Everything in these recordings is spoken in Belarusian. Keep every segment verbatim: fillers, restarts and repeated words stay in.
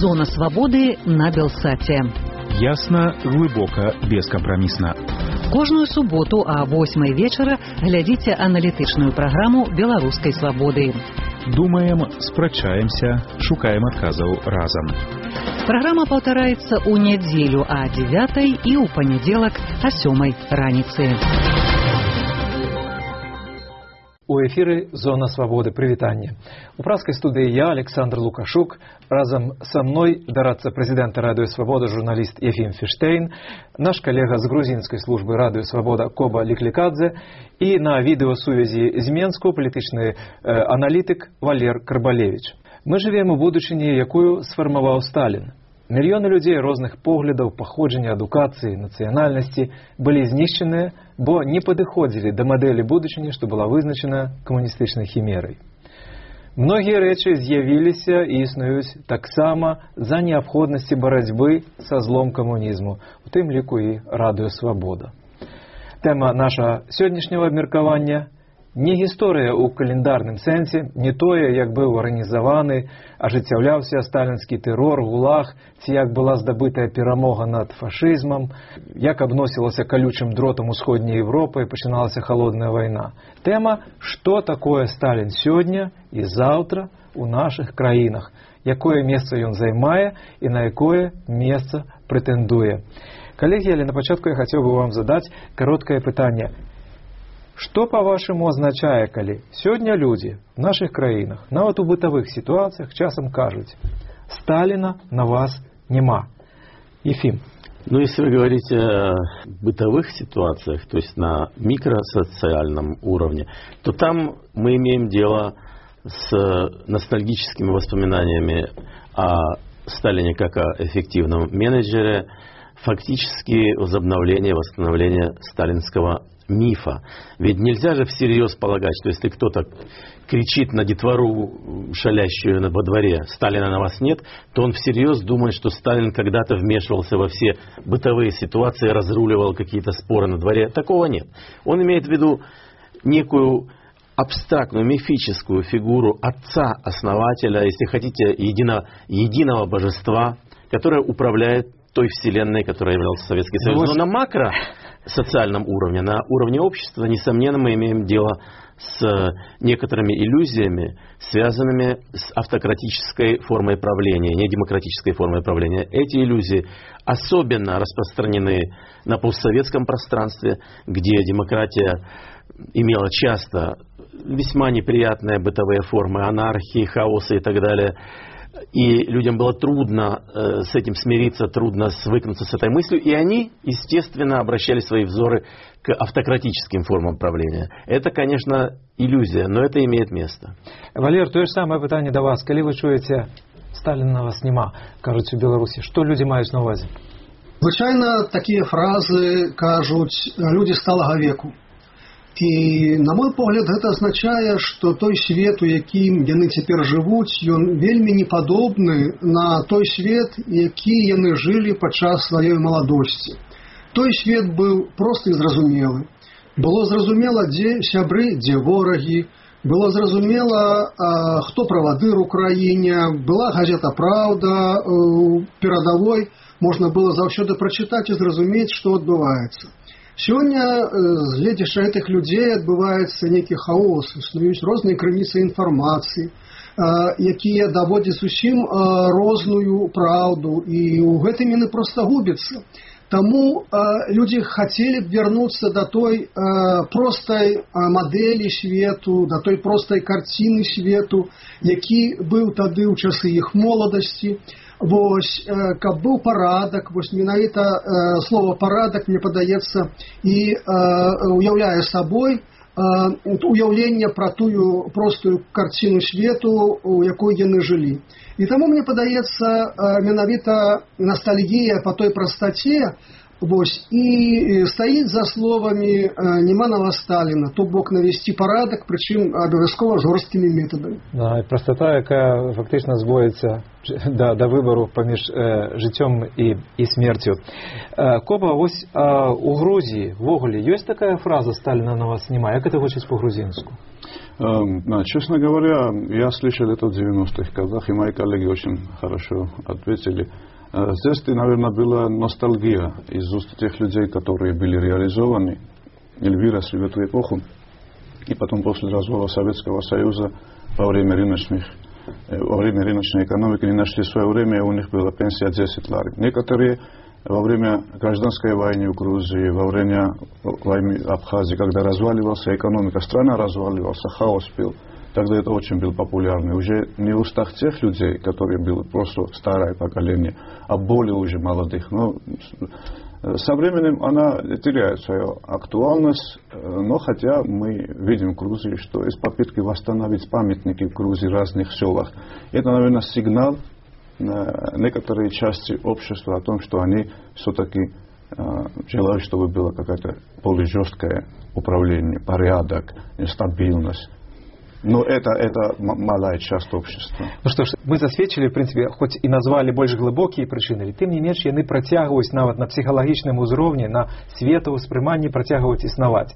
Зона свабоды на Белсаце. Ясна, глыбока, бескампрамісна. Кожную суботу а восьмай вечара глядзіце аналітычную праграму беларускай свабоды. Думаем, спрачаемся, шукаем адказаў разам. Праграма паўтараецца ў нядзелю а дзевятай і ў панядзелак а сёмай раніцы. У эфіры «Зона свабоды». Прывітанне. У праскай студыі я, Александр Лукашук, разам са мной дарадца прэзідэнта Радыё Свабода, журналіст Ефім Фіштейн, наш калега з грузінскай службы Радыё Свабода Коба Ліклікадзе і на відэасувязі з Менску палітычны э, аналітык Валер Карбалевіч. Мы жывем у будучыні, якую сфармаваў Сталін. Мільёны людзей розных поглядаў, паходжання, адукацыі, нацыянальнасці былі знішчаныя, бо не падыходзілі да мадэлі будучыні, што была вызначана камуністычнай хімерай. Многія рэчы з'явіліся і існуюць таксама за неабходнасці барацьбы са злом камунізму, у тым ліку і Радыё Свабода. Тэма нашага сённяшняга абмеркавання – не гісторыя ў календарным сэнсе, не тое, як быў арганізаваны, ажыццяўляўся сталінскі тэрор, гулаг, ці як была здабытая перамога над фашызмам, як абносілася калючым дротам усходняй Европы і пачыналася халодная вайна. Тэма, што такое Сталін сёння і заўтра ў нашых краінах, якое месца ён займае і на якое месца прэтэндуе. Калегі, але на пачатку я хацеў бы вам задаць кароткае пытанне. Што, па-вашаму, азначае, калі сёння людзі в нашых краінах, нават у бытавых сітуацыях, часам кажуць, Сталіна на вас нема? Ефим. Ну, если вы говорите о бытовых ситуациях, то есть на микросоциальном уровне, то там мы имеем дело с ностальгическими воспоминаниями о Сталине как о эффективном менеджере, фактически возобновление, восстановление сталинского мифа. Ведь нельзя же всерьез полагать, что если кто-то кричит на детвору, шалящую во дворе, Сталина на вас нет, то он всерьез думает, что Сталин когда-то вмешивался во все бытовые ситуации, разруливал какие-то споры на дворе. Такого нет. Он имеет в виду некую абстрактную, мифическую фигуру отца-основателя, если хотите, единого, единого божества, которое управляет той вселенной, которая являлся Советский Союз. Но на макро социальном уровне, на уровне общества, несомненно, мы имеем дело с некоторыми иллюзиями, связанными с автократической формой правления, не демократической формой правления. Эти иллюзии особенно распространены на постсоветском пространстве, где демократия имела часто весьма неприятные бытовые формы анархии, хаоса и так далее. И людям было трудно э, с этим смириться, трудно свыкнуться с этой мыслью. И они, естественно, обращали свои взоры к автократическим формам правления. Это, конечно, иллюзия, но это имеет место. Валер, то же самое питание до вас. Коли вы чуете, Сталина на вас нема, кажуть у Беларуси, что люди мають на увазі? Звичайно, такі фрази кажуть люди сталого веку. І, на мой погляд, гэта азначае, што той свет, у якім яны цяпер жывуць, ён вельмі не падобны на той свет, які яны жылі падчас сваёй маладосці. Той свет быў проста і зразумелы. Было зразумела, дзе сябры, дзе ворагі. Было зразумела, хто правадыр у краіне. Была газета «Праўда» перадавой. Можна было заўсёды прачытаць і зразумець, што адбываецца. Сёння, гледзячы гэтых людзей, адбываецца нейкі хаос, існуюць розныя крыніцы інфармацыі, якія даводзяць зусім розную праўду, і ў гэтым яны проста губяцца. Таму людзі хацелі б вярнуцца да той простай мадэлі свету, да той простай карціны свету, які быў тады ў часы іх моладасці. Вось, каб быў парадак, вось менавіта э, слова парадак, мне падаецца, і э, уяўляе сабой э, уяўленне пра тую простую карціну свету, у якой яны жылі. І таму мне падаецца э, менавіта ностальгія па той прастаце, вось, і стаіць за словамі э, нема на вас Сталіна, то бок навесці парадак, прычым абавязкова жорсткімі метадамі. Да, і простота, якая фактычна зводіцца да, да выбару паміж э, жыццём і, і смерцю. Э, Коба, вось э, у Грузіі ввогуле ёсць такая фраза «Сталіна на вас нема». Як гэта гучыць па-грузінску? Честно говоря, я слышал это в девяностых годах, и мои коллеги очень хорошо ответили. Здесь, наверное, была ностальгия из уст тех людей, которые были реализованы или выросли в эту эпоху, и потом после развала Советского Союза во время рыночных, во время рыночной экономики не нашли свое время, и у них была пенсия десять лар. Некоторые во время гражданской войны в Грузии, во время войны в Абхазии, когда разваливалась экономика, страна разваливалась, хаос был, тогда это очень было популярно. Уже не в устах тех людей, которые были просто старое поколение, а более уже молодых. Но со временем она теряет свою актуальность, но хотя мы видим в Грузии, что есть попытки восстановить памятники в Грузии в разных селах. Это, наверное, сигнал некоторые части общества о том, что они все-таки э, желают, чтобы было какое-то более жесткое управление, порядок, стабильность. Но это, это малая часть общества. Ну что ж, мы засведчили, в принципе, хоть и назвали больш глыбокія прычыны, тым не менш яны працягваюць нават на псіхалагічным узроўні, на светаўспрыманні працягваюць існаваць.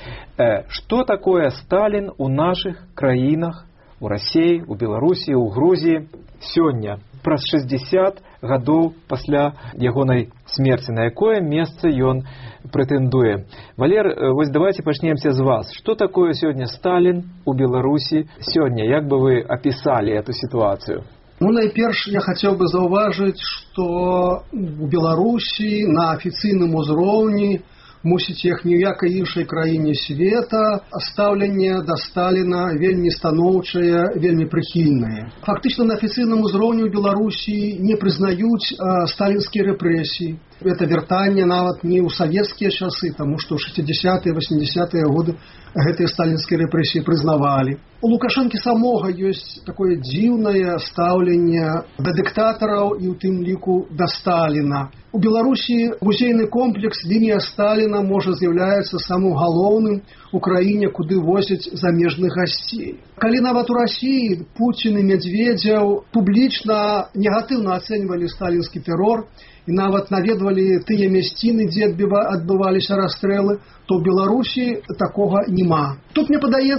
Э, што такое Сталін у нашых краінах, у России, у Беларусі, у Грузии сёння, праз шэсцьдзесят гадоў пасля ягонай смерці, на якое месца ён прэтэндуе. Валер, вось давайте пачнемся з вас. Что такое сегодня Сталин у Беларуси сегодня? Як бы вы описали эту ситуацию? Ну, найперш я хотел бы заўважыць, что у Беларуси на афіцыйным узроўні, мусіць, як ні ў якай іншай краіне света, стаўленне да Сталіна вельмі станоўчае, вельмі прыхільнае. Фактычна на афіцыйным узроўні ў Беларусі не прызнаюць э, сталінскія рэпрэсіі. Это вяртанне нават не ў савецкія часы, таму што ў шэсцьдзесятыя восьмідзесятыя годы гэтыя сталінскія рэпрэсіі прызнавалі. У Лукашэнкі самога ёсць такое дзіўнае стаўленне да дыктатараў і ў тым ліку да Сталіна. У Беларусі музейны комплекс лінія Сталіна можа з'яўляецца самым галоўным у краіне, куды возяць замежных гасцей. Калі нават у Расіі Пуцін і Медведзеў публічна негатыўна ацэньвалі сталінскі тэрор і нават наведвалі тыя мясціны, дзе адбываліся расстрэлы, то ў Беларусі такога няма. Тут, мне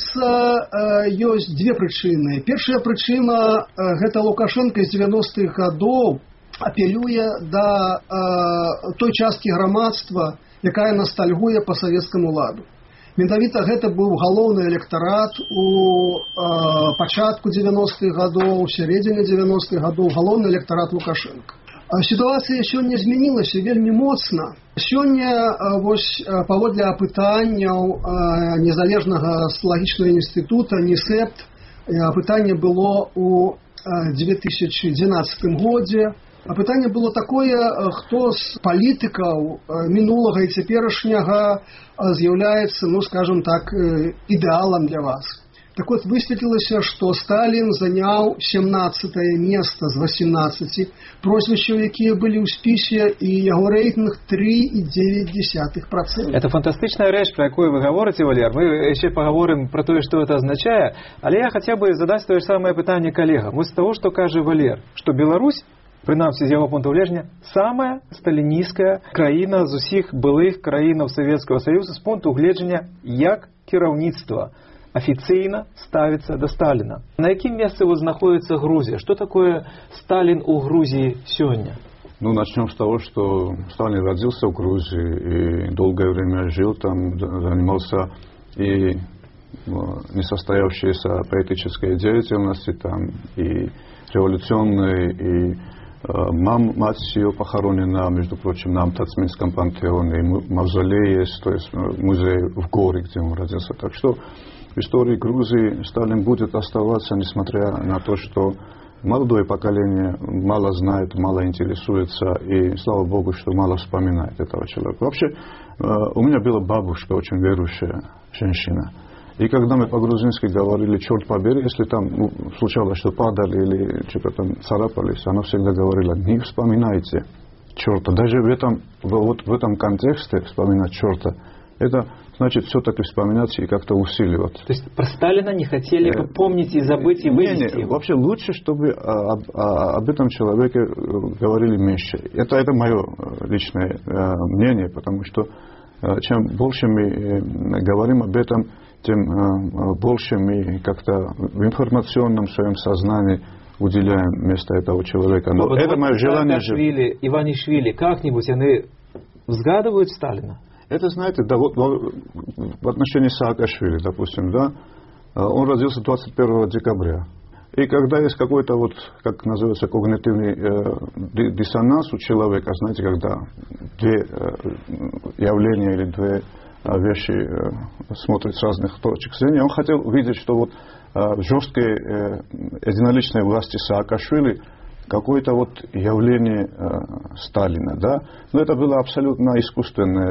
падаецца, ёсць две прычыны. Першая прычына – гэта Лукашенко з дзевяностых гадоў апелюе да э, той часткі грамадства, якая ностальгуе па савецкаму ладу. Менавіта гэта быў галоўны электарат у э, пачатку дзевяностых гадоў, у сярэдзіне дзевяностых гадоў, галоўны электарат Лукашенко. Сітуацыя сёння змянілася вельмі моцна. Сёння, вось, паводле апытанняў незалежнага социалагічнага інстытута НИСЭПТ, апытанне было ў две тысячи двенадцатым годзе. Апытанне было такое, хто з палітыкаў мінулага і цяперашняга з'яўляецца, ну, скажем так, ідэалам для вас. Так вот, высветлілася, што Сталін заняў семнадцатае месца з восемнадцати прозвішчаў, якія былі ў спісе, і яго рэйтынг три і девять десятых процента. Это фантастычная рэч, про якую вы говорите, Валер. Мы яшчэ паговорым про тое, што это азначае, але я хаця бы задаць тое ж самае пытанне калегам. Вось з таго, што кажа Валер, што Беларусь, прынамсі з яго пункту гледжання, самая сталінісцкая краіна з усіх былых краінаў Савецкага Саюза з пункту гледжання як кіраўніцтва официально ставится до Сталина. На каком месте вот находится Грузия? Что такое Сталин у Грузии сегодня? Ну, начнем с того, что Сталин родился в Грузии и долгое время жил там, занимался и несостоявшейся политической деятельностью там, и революционной, и э, мам, мать ее похоронена, между прочим, на Амтацминском пантеоне, и мавзолей есть, то есть музей в горе, где он родился. Так что в истории Грузии Сталин будет оставаться, несмотря на то, что молодое поколение мало знает, мало интересуется, и слава Богу, что мало вспоминает этого человека. Вообще, у меня была бабушка, очень верующая женщина. И когда мы по-грузински говорили «черт побери», если там ну, случалось, что падали или что-то там царапались, она всегда говорила «не вспоминайте черта». Даже в этом, вот в этом контексте вспоминать черта, это значит все-таки вспоминать и как-то усиливать. То есть про Сталина не хотели бы помнить и забыть и вывести не, не, его? Вообще лучше, чтобы об, об этом человеке говорили меньше. Это, это мое личное мнение, потому что чем больше мы говорим об этом, тем больше мы как-то в информационном своем сознании уделяем место этого человека. Но вот это вот мое желание... Саакашвили, Иванишвили, как-нибудь они взгадывают Сталина? Это, знаете, да, вот в отношении Саакашвили, допустим, да, он родился двадцать первого декабря. И когда есть какой-то, вот, как называется, когнитивный э, диссонанс у человека, знаете, когда две э, явления или две э, вещи э, смотрят с разных точек зрения, он хотел увидеть, что вот э, жесткие э, единоличные власти Саакашвили какое-то вот явление э, Сталина, да, но это было абсолютно искусственное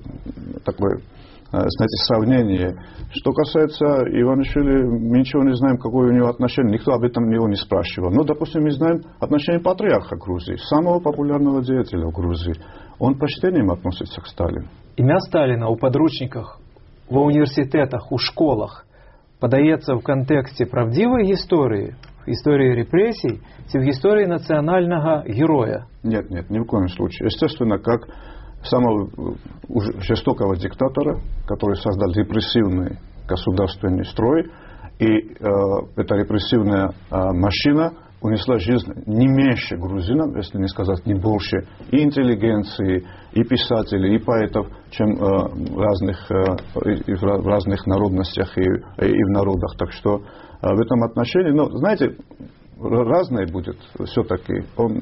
э, такое, знаете, сравнение. Что касается Иванишвили, мы ничего не знаем, какое у него отношение. Никто об этом его не спрашивал. Но, допустим, мы знаем отношение патриарха Грузии, самого популярного деятеля в Грузии. Он почтением относится к Сталину. Имя Сталина у подручниках, в университетах, у школах подается в контексте правдивой истории, истории репрессий, в истории национального героя. Нет, нет, ни в коем случае. Естественно, как самого жестокого диктатора, который создал репрессивный государственный строй, и э, эта репрессивная э, машина унесла жизнь не меньше грузинам, если не сказать не больше, и интеллигенции, и писателей, и поэтов, чем э, в, разных, э, и в разных народностях и, и в народах. Так что э, в этом отношении, ну, знаете, разное будет все-таки. Он,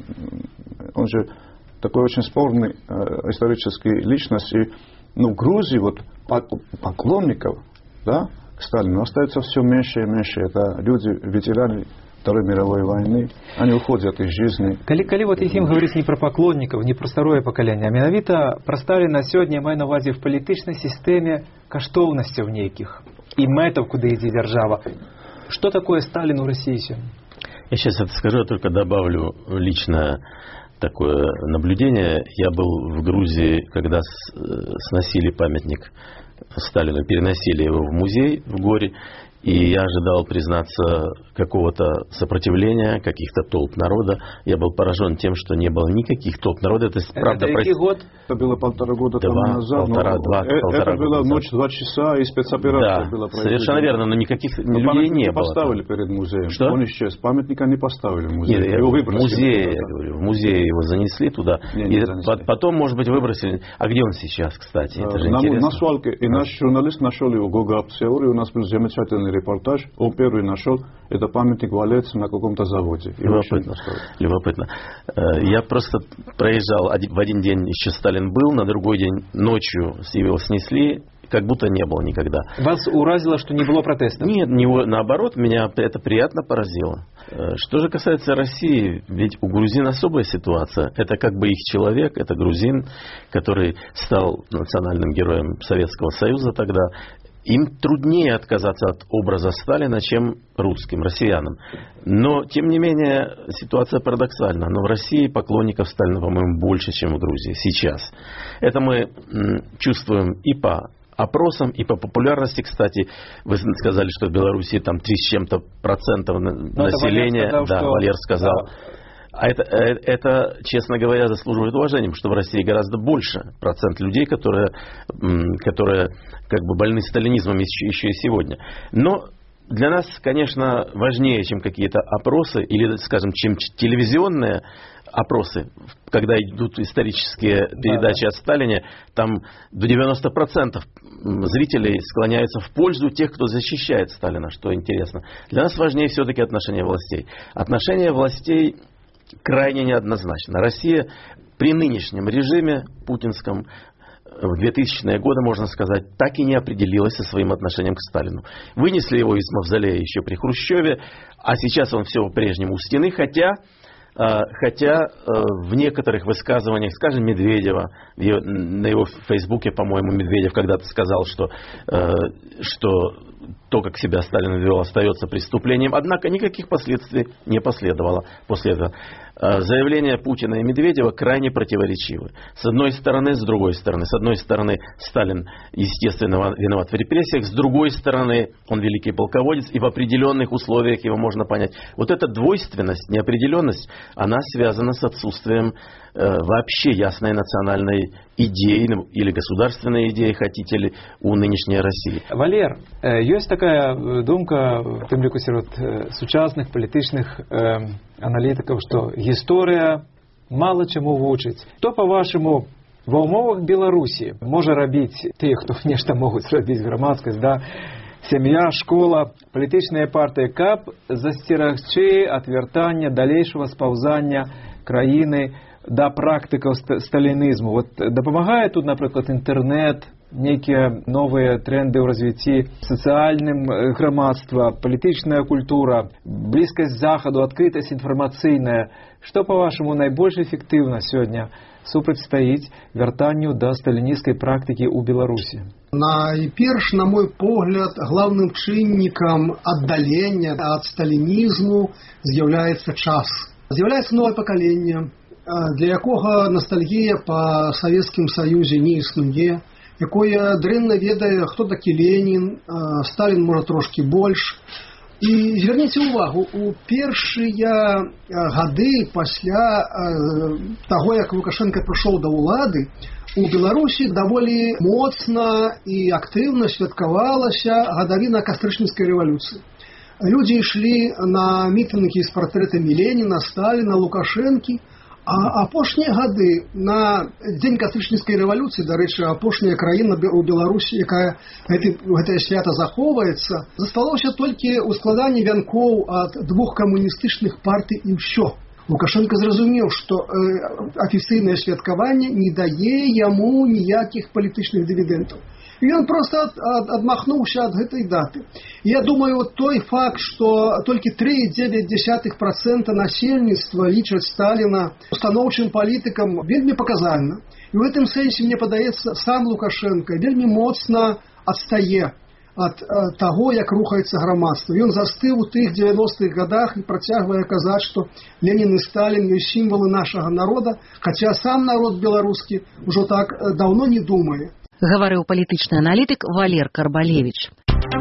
он же такой очень спорный э, исторический личность. И ну, в Грузии вот, поклонников, да, к Сталину остается все меньше и меньше. Это люди, ветераны Второй мировой войны. Они уходят из жизни. Калі, калі вот Ефим говорит не про поклонников, не про старое поколение, а менавіта про Сталина сегодня я маю на увазі в політичной системе каштовностей неких и метов, куда идет держава. Что такое Сталин у России сегодня? Я сейчас это скажу, я только добавлю личное такое наблюдение. Я был в Грузии, когда сносили памятник Сталину, переносили его в музей в Горе. И я ожидал, признаться, какого-то сопротивления, каких-то толп народа. Я был поражен тем, что не было никаких толп народа. Это, это правда, какой год? Это было полтора года два, тому назад. Полтора, два, это полтора было года ночь два часа, и спецоперация да, была произведена. Совершенно верно, но никаких но людей не было. Поставили перед музеем. Что? Он исчез. Памятника не поставили в музей. Нет, его в музее, туда. я говорю, в музее его занесли туда. Не, и не занесли. Потом, может быть, выбросили. А где он сейчас, кстати? Это же на, интересно. на свалке. И наш журналист нашел его, Гога Апсеури. У нас был замечательный репортаж. Он первый нашел. Это памятник валяется на каком-то заводе. Любопытно. Любопытно. Я просто проезжал в один день, еще Сталин был, на другой день ночью его снесли, как будто не было никогда. Вас уразило, что не было протестов? Нет, не, наоборот, меня это приятно поразило. Что же касается России, ведь у грузин особая ситуация. Это как бы их человек, это грузин, который стал национальным героем Советского Союза тогда. Им труднее отказаться от образа Сталина, чем русским, россиянам. Но, тем не менее, ситуация парадоксальна. Но в России поклонников Сталина, по-моему, больше, чем в Грузии сейчас. Это мы м, чувствуем и по опросам, и по популярности. Кстати, вы сказали, что в Беларуси там три с чем-то процентов населения. Валер сказал, да, что... Валер сказал. Да. А это, это, честно говоря, заслуживает уважения, потому что в России гораздо больше процент людей, которые, которые как бы больны сталинизмом еще, еще и сегодня. Но для нас, конечно, важнее, чем какие-то опросы, или, скажем, чем телевизионные опросы, когда идут исторические передачи да, да. о Сталине, там до девяноста процентов зрителей склоняются в пользу тех, кто защищает Сталина, что интересно. Для нас важнее все-таки отношение властей. Отношение властей крайне неоднозначно. Россия при нынешнем режиме путинском в двухтысячные годы, можно сказать, так и не определилась со своим отношением к Сталину. Вынесли его из мавзолея еще при Хрущеве, а сейчас он все по-прежнему у стены, хотя, хотя в некоторых высказываниях, скажем, Медведева, на его фейсбуке, по-моему, Медведев когда-то сказал, что, что то, как себя Сталин вел, остается преступлением. Однако никаких последствий не последовало после этого. Заявления Путина и Медведева крайне противоречивы. С одной стороны, с другой стороны. С одной стороны, Сталин, естественно, виноват в репрессиях. С другой стороны, он великий полководец, и в определенных условиях его можно понять. Вот эта двойственность, неопределенность, она связана с отсутствием э, вообще ясной национальной идеи или государственной идеи, хотите ли, у нынешней России. Валер, есть такая думка в тем лику серед сучасних політичних э, аналітиків, що історія мало чому вучить. Хто, по-вашому, в умовах Білорусі може робити тих, хто нечто можуть зробити громадськість, да? Сім'я, школа, політичні партії, каб застерегчи отвертання далейшого сповзання країни до практиків сталінізму. От допомагає тут, наприклад, інтернет, некие новые тренды в развитии социальным громадства, политическая культура, близкость к Заходу, открытость информационная. Что, по-вашему, наибольше эффективно сегодня супрацьстаить вертанию до сталинистской практики у Беларуси? Найперш, на мой погляд, главным чинником отдаления от сталинизму з'являється час. З'являється нове покоління, для якого ностальгія по Советскому Союзу не існує, якое дрэнна ведае, хто такі Ленін, Сталін, можа, трошки больш. І зверніце ўвагу, у першыя гады пасля таго, як Лукашенко прыйшоў да ўлады, у Беларусі даволі моцна і актыўна святкавалася гадавіна кастрычніцкай рэвалюцыі. Людзі ішлі на мітынгі з партрэтамі Леніна, Сталіна, Лукашэнкі. А апошнія гады на дзень кастрычніцкай рэвалюцыі, дарэчы, апошняя краіна у Беларусі, якая гэты, гэтае свята захоўваецца, засталося толькі ў складанні вянкоў ад двух камуністычных партый і ўсё. Лукашенко зразумеў, што э, афіцыйнае святкаванне не дае яму ніякіх палітычных дывідэнтаў. І ён проста ад, ад, адмахнуўся ад гэтай даты. І я думаю, вот той факт, што толькі тры і дзевяць дзесятых працэнта насельніцтва лічаць Сталіна устаноўчым палітыкам, вельмі паказальна. І ў гэтым сэнсе, мне падаецца, сам Лукашенко вельмі моцна адстае ад э, таго, як рухаецца грамадства. Ён застыў у тых дзевяностых гадах і працягвае казаць, што Ленін і Сталін ёсць сімвалы нашага народа, хаця сам народ беларускі ўжо так э, даўно не думае. Гаварыў палітычны аналітык Валер Карбалевіч.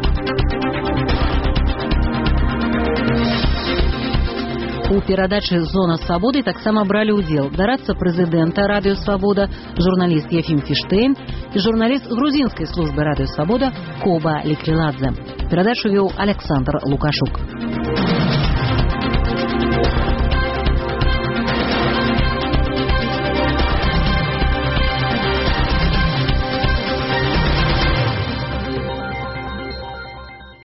У перадачы «Зона свабоды» таксама бралі ўдзел дарадца прэзідэнта Радыё Свабода, журналіст Ефім Фіштейн і журналіст грузінскай службы Радыё Свабода Коба Лекліладзе. Перадачу вёў Александр Лукашук.